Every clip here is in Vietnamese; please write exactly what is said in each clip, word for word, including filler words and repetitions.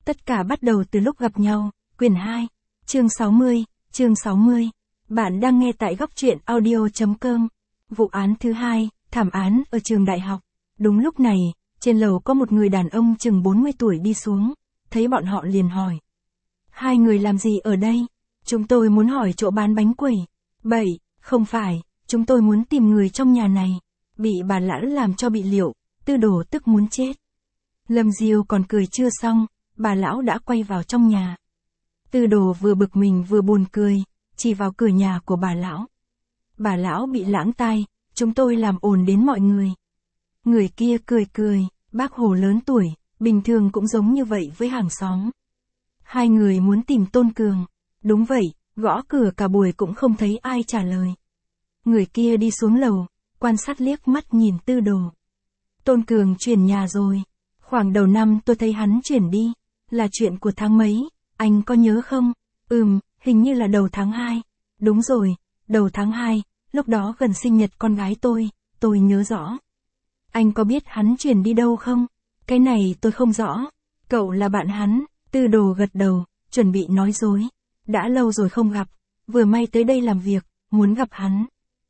Tất cả bắt đầu từ lúc gặp nhau, quyển hai, chương sáu mươi, chương sáu mươi. Bạn đang nghe tại góc truyện audio chấm com. Vụ án thứ hai, thảm án ở trường đại học. Đúng lúc này, trên lầu có một người đàn ông chừng bốn mươi tuổi đi xuống, thấy bọn họ liền hỏi. Hai người làm gì ở đây? Chúng tôi muốn hỏi chỗ bán bánh quẩy. Bậy, không phải, chúng tôi muốn tìm người trong nhà này. Bị bà lão làm cho bị liệu, Tư Đồ tức muốn chết. Lâm Diêu còn cười chưa xong, bà lão đã quay vào trong nhà. Tư Đồ vừa bực mình vừa buồn cười, chỉ vào cửa nhà của bà lão. Bà lão bị lãng tai, chúng tôi làm ồn đến mọi người. Người kia cười cười, bác Hồ lớn tuổi, bình thường cũng giống như vậy với hàng xóm. Hai người muốn tìm Tôn Cường. Đúng vậy, gõ cửa cả buổi cũng không thấy ai trả lời. Người kia đi xuống lầu, quan sát liếc mắt nhìn Tư Đồ. Tôn Cường chuyển nhà rồi. Khoảng đầu năm tôi thấy hắn chuyển đi. Là chuyện của tháng mấy, anh có nhớ không? Ừm, hình như là đầu tháng hai. Đúng rồi, đầu tháng hai, lúc đó gần sinh nhật con gái tôi, tôi nhớ rõ. Anh có biết hắn chuyển đi đâu không? Cái này tôi không rõ. Cậu là bạn hắn. Tư Đồ gật đầu, chuẩn bị nói dối. Đã lâu rồi không gặp, vừa may tới đây làm việc, muốn gặp hắn.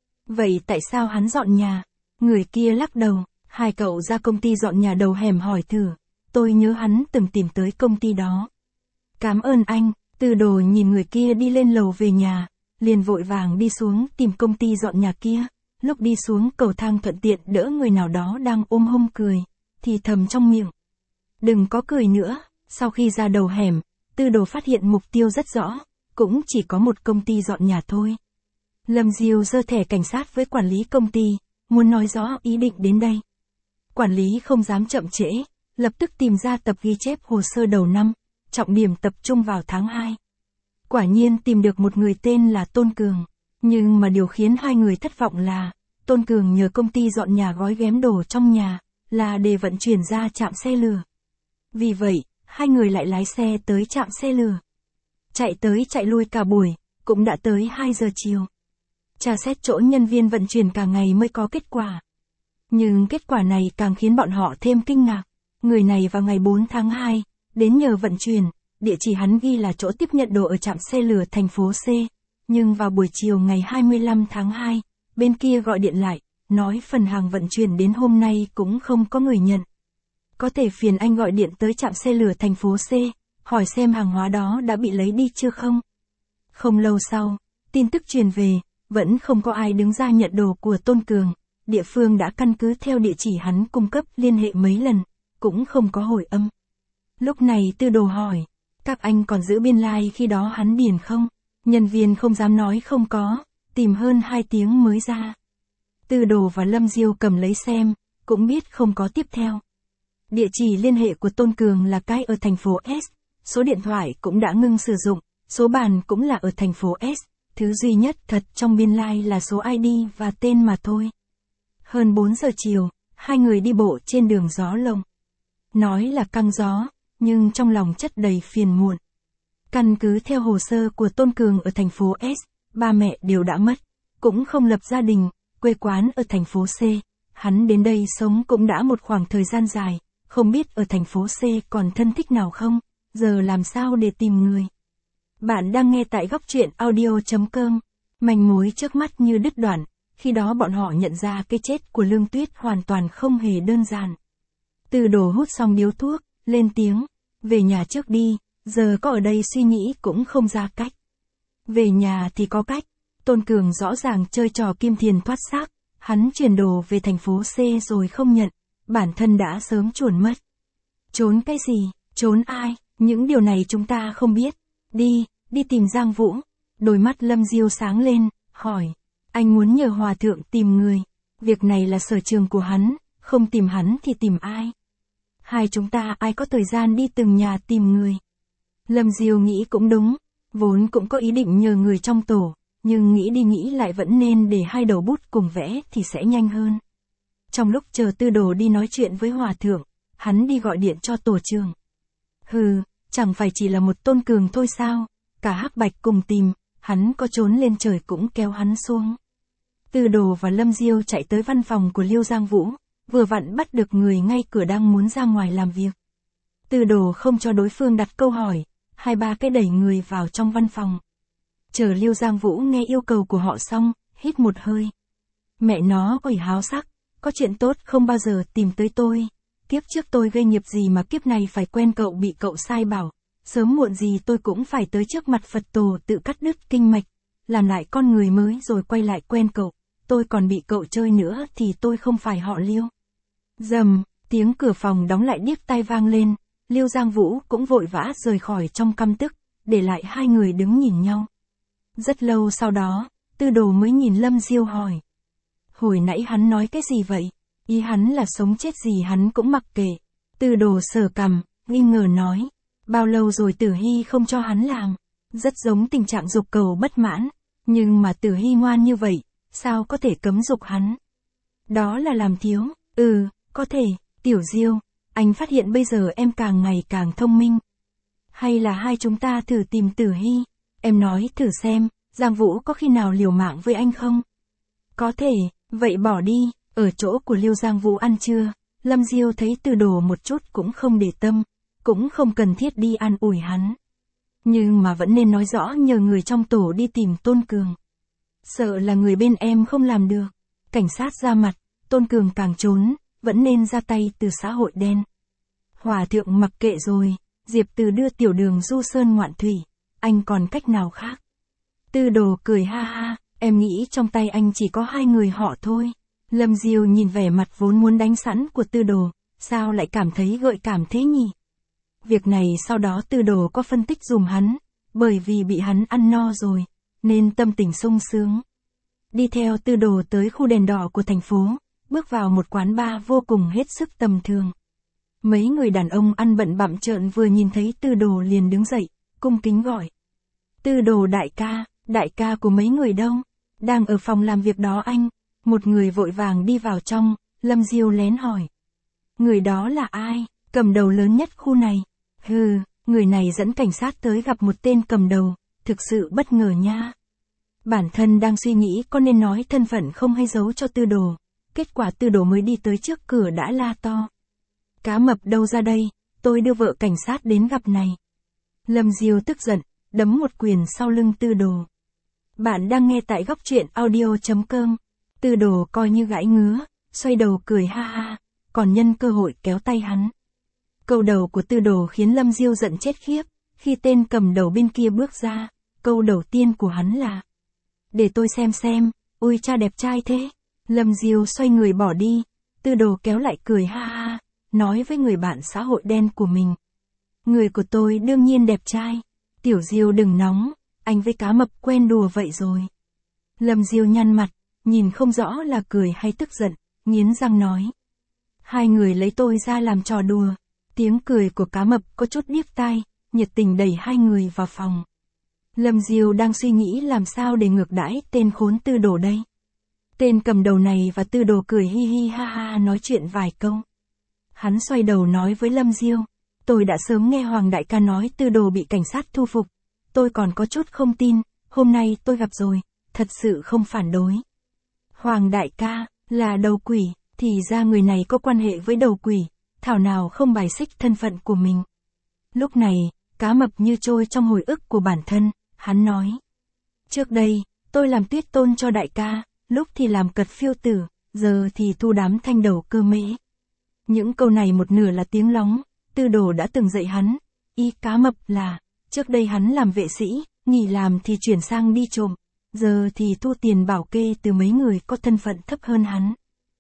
Vậy tại sao hắn dọn nhà? Người kia lắc đầu, hai cậu ra công ty dọn nhà đầu hẻm hỏi thử. Tôi nhớ hắn từng tìm tới công ty đó. Cảm ơn anh. Tư Đồ nhìn người kia đi lên lầu về nhà, liền vội vàng đi xuống tìm công ty dọn nhà kia. Lúc đi xuống cầu thang thuận tiện đỡ người nào đó đang ôm hông cười, thì thầm trong miệng. Đừng có cười nữa. Sau khi ra đầu hẻm, Tư Đồ phát hiện mục tiêu rất rõ, cũng chỉ có một công ty dọn nhà thôi. Lâm Diêu giơ thẻ cảnh sát với quản lý công ty, muốn nói rõ ý định đến đây. Quản lý không dám chậm trễ, lập tức tìm ra tập ghi chép hồ sơ đầu năm, trọng điểm tập trung vào tháng hai. Quả nhiên tìm được một người tên là Tôn Cường, nhưng mà điều khiến hai người thất vọng là, Tôn Cường nhờ công ty dọn nhà gói ghém đồ trong nhà, là để vận chuyển ra trạm xe lửa. Vì vậy, hai người lại lái xe tới trạm xe lửa. Chạy tới chạy lui cả buổi, cũng đã tới hai giờ chiều. Tra xét chỗ nhân viên vận chuyển cả ngày mới có kết quả. Nhưng kết quả này càng khiến bọn họ thêm kinh ngạc. Người này vào ngày bốn tháng hai, đến nhờ vận chuyển, địa chỉ hắn ghi là chỗ tiếp nhận đồ ở trạm xe lửa thành phố C. Nhưng vào buổi chiều ngày hai mươi lăm tháng hai, bên kia gọi điện lại, nói phần hàng vận chuyển đến hôm nay cũng không có người nhận. Có thể phiền anh gọi điện tới trạm xe lửa thành phố C, hỏi xem hàng hóa đó đã bị lấy đi chưa không? Không lâu sau, tin tức truyền về, vẫn không có ai đứng ra nhận đồ của Tôn Cường. Địa phương đã căn cứ theo địa chỉ hắn cung cấp liên hệ mấy lần, cũng không có hồi âm. Lúc này Tư Đồ hỏi, các anh còn giữ biên lai like khi đó hắn điền không? Nhân viên không dám nói không có, tìm hơn hai tiếng mới ra. Tư Đồ và Lâm Diêu cầm lấy xem, cũng biết không có tiếp theo. Địa chỉ liên hệ của Tôn Cường là cái ở thành phố S, số điện thoại cũng đã ngưng sử dụng, số bàn cũng là ở thành phố S, thứ duy nhất thật trong biên lai like là số I D và tên mà thôi. Hơn bốn giờ chiều, hai người đi bộ trên đường gió lồng. Nói là căng gió, nhưng trong lòng chất đầy phiền muộn. Căn cứ theo hồ sơ của Tôn Cường ở thành phố S, ba mẹ đều đã mất, cũng không lập gia đình, quê quán ở thành phố C. Hắn đến đây sống cũng đã một khoảng thời gian dài, không biết ở thành phố C còn thân thích nào không, giờ làm sao để tìm người. Bạn đang nghe tại góc truyện audio chấm com. Manh mối trước mắt như đứt đoạn, khi đó bọn họ nhận ra cái chết của Lương Tuyết hoàn toàn không hề đơn giản. Tư Đồ hút xong điếu thuốc, lên tiếng, về nhà trước đi, giờ có ở đây suy nghĩ cũng không ra cách. Về nhà thì có cách, Tôn Cường rõ ràng chơi trò kim tiền thoát xác, hắn chuyển đồ về thành phố C rồi không nhận, bản thân đã sớm chuồn mất. Trốn cái gì, trốn ai, những điều này chúng ta không biết. Đi, đi tìm Giang Vũ. Đôi mắt Lâm Diêu sáng lên, hỏi, anh muốn nhờ hòa thượng tìm người, việc này là sở trường của hắn, không tìm hắn thì tìm ai? Hai chúng ta ai có thời gian đi từng nhà tìm người? Lâm Diêu nghĩ cũng đúng, vốn cũng có ý định nhờ người trong tổ, nhưng nghĩ đi nghĩ lại vẫn nên để hai đầu bút cùng vẽ thì sẽ nhanh hơn. Trong lúc chờ Tư Đồ đi nói chuyện với hòa thượng, hắn đi gọi điện cho tổ trưởng. Hừ, chẳng phải chỉ là một Tôn Cường thôi sao, cả Hắc Bạch cùng tìm, hắn có trốn lên trời cũng kéo hắn xuống. Tư Đồ và Lâm Diêu chạy tới văn phòng của Liêu Giang Vũ, vừa vặn bắt được người ngay cửa đang muốn ra ngoài làm việc. Tư Đồ không cho đối phương đặt câu hỏi, hai ba cái đẩy người vào trong văn phòng. Chờ Liêu Giang Vũ nghe yêu cầu của họ xong, hít một hơi. Mẹ nó quỷ háo sắc, có chuyện tốt không bao giờ tìm tới tôi. Kiếp trước tôi gây nghiệp gì mà kiếp này phải quen cậu bị cậu sai bảo. Sớm muộn gì tôi cũng phải tới trước mặt Phật tổ tự cắt đứt kinh mạch, làm lại con người mới rồi quay lại quen cậu. Tôi còn bị cậu chơi nữa thì tôi không phải họ Liêu. Dầm, tiếng cửa phòng đóng lại điếc tai vang lên, Liêu Giang Vũ cũng vội vã rời khỏi trong căm tức, để lại hai người đứng nhìn nhau. Rất lâu sau đó, Tư Đồ mới nhìn Lâm Diêu hỏi. Hồi nãy hắn nói cái gì vậy? Ý hắn là sống chết gì hắn cũng mặc kệ. Tư Đồ sờ cằm, nghi ngờ nói. Bao lâu rồi Tử Hy không cho hắn làm? Rất giống tình trạng dục cầu bất mãn. Nhưng mà Tử Hy ngoan như vậy, sao có thể cấm dục hắn? Đó là làm thiếu. Ừ, có thể. Tiểu Diêu, anh phát hiện bây giờ em càng ngày càng thông minh. Hay là hai chúng ta thử tìm Tử Hy? Em nói thử xem, Giang Vũ có khi nào liều mạng với anh không? Có thể, vậy bỏ đi. Ở chỗ của Liêu Giang Vũ ăn trưa, Lâm Diêu thấy Tư Đồ một chút cũng không để tâm, cũng không cần thiết đi an ủi hắn. Nhưng mà vẫn nên nói rõ nhờ người trong tổ đi tìm Tôn Cường. Sợ là người bên em không làm được. Cảnh sát ra mặt, Tôn Cường càng trốn, vẫn nên ra tay từ xã hội đen. Hòa thượng mặc kệ rồi, Diệp Từ đưa Tiểu Đường du sơn ngoạn thủy, anh còn cách nào khác? Tư Đồ cười ha ha, em nghĩ trong tay anh chỉ có hai người họ thôi. Lâm Diêu nhìn vẻ mặt vốn muốn đánh sẵn của Tư Đồ, sao lại cảm thấy gợi cảm thế nhỉ? Việc này sau đó Tư Đồ có phân tích dùm hắn, bởi vì bị hắn ăn no rồi, nên tâm tình sung sướng. Đi theo Tư Đồ tới khu đèn đỏ của thành phố, bước vào một quán bar vô cùng hết sức tầm thường. Mấy người đàn ông ăn bận bặm trợn vừa nhìn thấy Tư Đồ liền đứng dậy, cung kính gọi. Tư Đồ đại ca, đại ca của mấy người đâu? Đang ở phòng làm việc đó anh. Một người vội vàng đi vào trong, Lâm Diêu lén hỏi. Người đó là ai? Cầm đầu lớn nhất khu này. Hừ, người này dẫn cảnh sát tới gặp một tên cầm đầu, thực sự bất ngờ nha. Bản thân đang suy nghĩ có nên nói thân phận không hay giấu cho Tư Đồ. Kết quả Tư Đồ mới đi tới trước cửa đã la to. Cá mập đâu ra đây, tôi đưa vợ cảnh sát đến gặp này. Lâm Diêu tức giận, đấm một quyền sau lưng Tư Đồ. Bạn đang nghe tại góc truyện audio chấm com. Tư Đồ coi như gãi ngứa, xoay đầu cười ha ha, còn nhân cơ hội kéo tay hắn. Câu đầu của Tư Đồ khiến Lâm Diêu giận chết khiếp, khi tên cầm đầu bên kia bước ra, câu đầu tiên của hắn là: để tôi xem xem, ui cha đẹp trai thế. Lâm Diêu xoay người bỏ đi, Tư Đồ kéo lại cười ha ha, nói với người bạn xã hội đen của mình. Người của tôi đương nhiên đẹp trai, Tiểu Diêu đừng nóng, anh với cá mập quen đùa vậy rồi. Lâm Diêu nhăn mặt, nhìn không rõ là cười hay tức giận, nghiến răng nói. Hai người lấy tôi ra làm trò đùa. Tiếng cười của cá mập có chút điếc tai, nhiệt tình đẩy hai người vào phòng. Lâm Diêu đang suy nghĩ làm sao để ngược đãi tên khốn Tư Đồ đây. Tên cầm đầu này và Tư Đồ cười hi hi ha ha nói chuyện vài câu. Hắn xoay đầu nói với Lâm Diêu. Tôi đã sớm nghe Hoàng đại ca nói Tư Đồ bị cảnh sát thu phục. Tôi còn có chút không tin, hôm nay tôi gặp rồi, thật sự không phản đối. Hoàng đại ca, là đầu quỷ, thì ra người này có quan hệ với đầu quỷ, thảo nào không bài xích thân phận của mình. Lúc này, cá mập như trôi trong hồi ức của bản thân, hắn nói. Trước đây, tôi làm tuyết tôn cho đại ca, lúc thì làm cật phiêu tử, giờ thì thu đám thanh đầu cơ mễ. Những câu này một nửa là tiếng lóng, Tư Đồ đã từng dạy hắn, y cá mập là, trước đây hắn làm vệ sĩ, nghỉ làm thì chuyển sang đi trộm, giờ thì thu tiền bảo kê từ mấy người có thân phận thấp hơn hắn.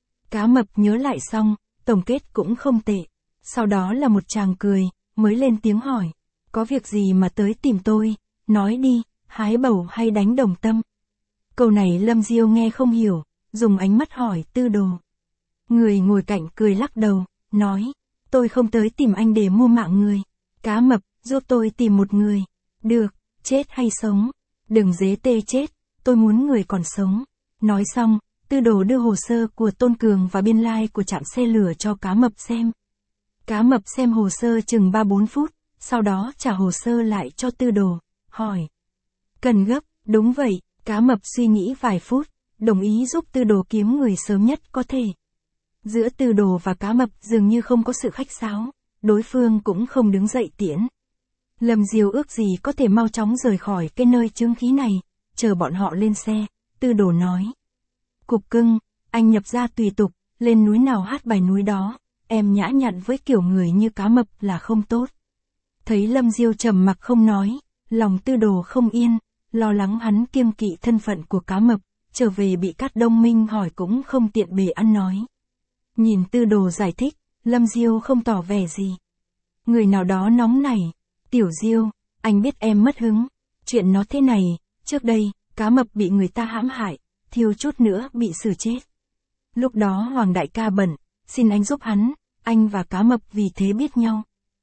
Cá mập nhớ lại xong, tổng kết cũng không tệ, sau đó là một tràng cười, mới lên tiếng hỏi, có việc gì mà tới tìm tôi, nói đi, hái bầu hay đánh đồng tâm. Câu này Lâm Diêu nghe không hiểu, dùng ánh mắt hỏi Tư Đồ. Người ngồi cạnh cười lắc đầu, nói, tôi không tới tìm anh để mua mạng người. Cá mập, giúp tôi tìm một người. Được, chết hay sống? Đừng dế tê chết, tôi muốn người còn sống. Nói xong, Tư Đồ đưa hồ sơ của Tôn Cường và biên lai like của trạm xe lửa cho cá mập xem. Cá mập xem hồ sơ chừng ba bốn phút, sau đó trả hồ sơ lại cho Tư Đồ, hỏi. Cần gấp, đúng vậy, cá mập suy nghĩ vài phút, đồng ý giúp Tư Đồ kiếm người sớm nhất có thể. Giữa Tư Đồ và cá mập dường như không có sự khách sáo, đối phương cũng không đứng dậy tiễn. Lâm Diêu ước gì có thể mau chóng rời khỏi cái nơi chướng khí này, chờ bọn họ lên xe, Tư Đồ nói. Cục cưng, anh nhập gia tùy tục, lên núi nào hát bài núi đó, em nhã nhặn với kiểu người như cá mập là không tốt. Thấy Lâm Diêu trầm mặc không nói, lòng Tư Đồ không yên, lo lắng hắn kiêng kỵ thân phận của cá mập, trở về bị Cát Đông Minh hỏi cũng không tiện bề ăn nói. Nhìn Tư Đồ giải thích, Lâm Diêu không tỏ vẻ gì. Người nào đó nóng nảy, Tiểu Diêu, anh biết em mất hứng, chuyện nó thế này, trước đây, cá mập bị người ta hãm hại, thiếu chút nữa bị xử chết. Lúc đó Hoàng đại ca bận, xin anh giúp hắn, anh và cá mập vì thế biết nhau.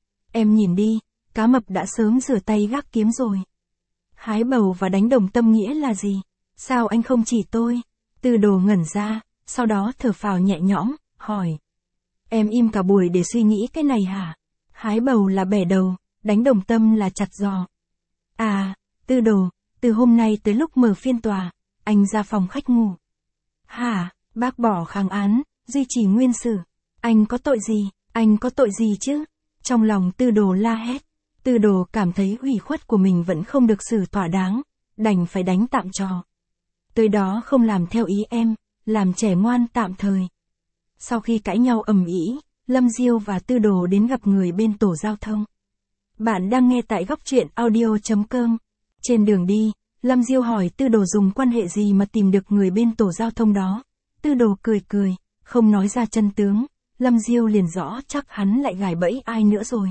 Em nhìn đi, cá mập đã sớm rửa tay gác kiếm rồi. Hái bầu và đánh đồng tâm nghĩa là gì? Sao anh không chỉ tôi? Tư Đồ ngẩn ra, sau đó thở phào nhẹ nhõm, hỏi. Em im cả buổi để suy nghĩ cái này hả? Hái bầu là bẻ đầu, đánh đồng tâm là chặt giò. À, Tư Đồ, từ hôm nay tới lúc mở phiên tòa, anh ra phòng khách ngủ. Hả, bác bỏ kháng án, duy trì nguyên xử. Anh có tội gì, anh có tội gì chứ? Trong lòng Tư Đồ la hét. Tư Đồ cảm thấy ủy khuất của mình vẫn không được xử thỏa đáng, đành phải đánh tạm trò. Tới đó không làm theo ý em, làm trẻ ngoan tạm thời. Sau khi cãi nhau ầm ĩ, Lâm Diêu và Tư Đồ đến gặp người bên tổ giao thông. Bạn đang nghe tại góc truyện audio chấm com. Trên đường đi, Lâm Diêu hỏi Tư Đồ dùng quan hệ gì mà tìm được người bên tổ giao thông đó. Tư Đồ cười cười, không nói ra chân tướng. Lâm Diêu liền rõ chắc hắn lại gài bẫy ai nữa rồi.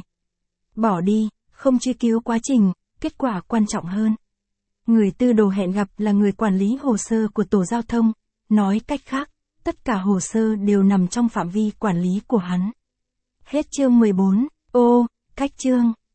Bỏ đi, không truy cứu quá trình, kết quả quan trọng hơn. Người Tư Đồ hẹn gặp là người quản lý hồ sơ của tổ giao thông, nói cách khác, tất cả hồ sơ đều nằm trong phạm vi quản lý của hắn. Hết chương mười bốn, ô, cách chương.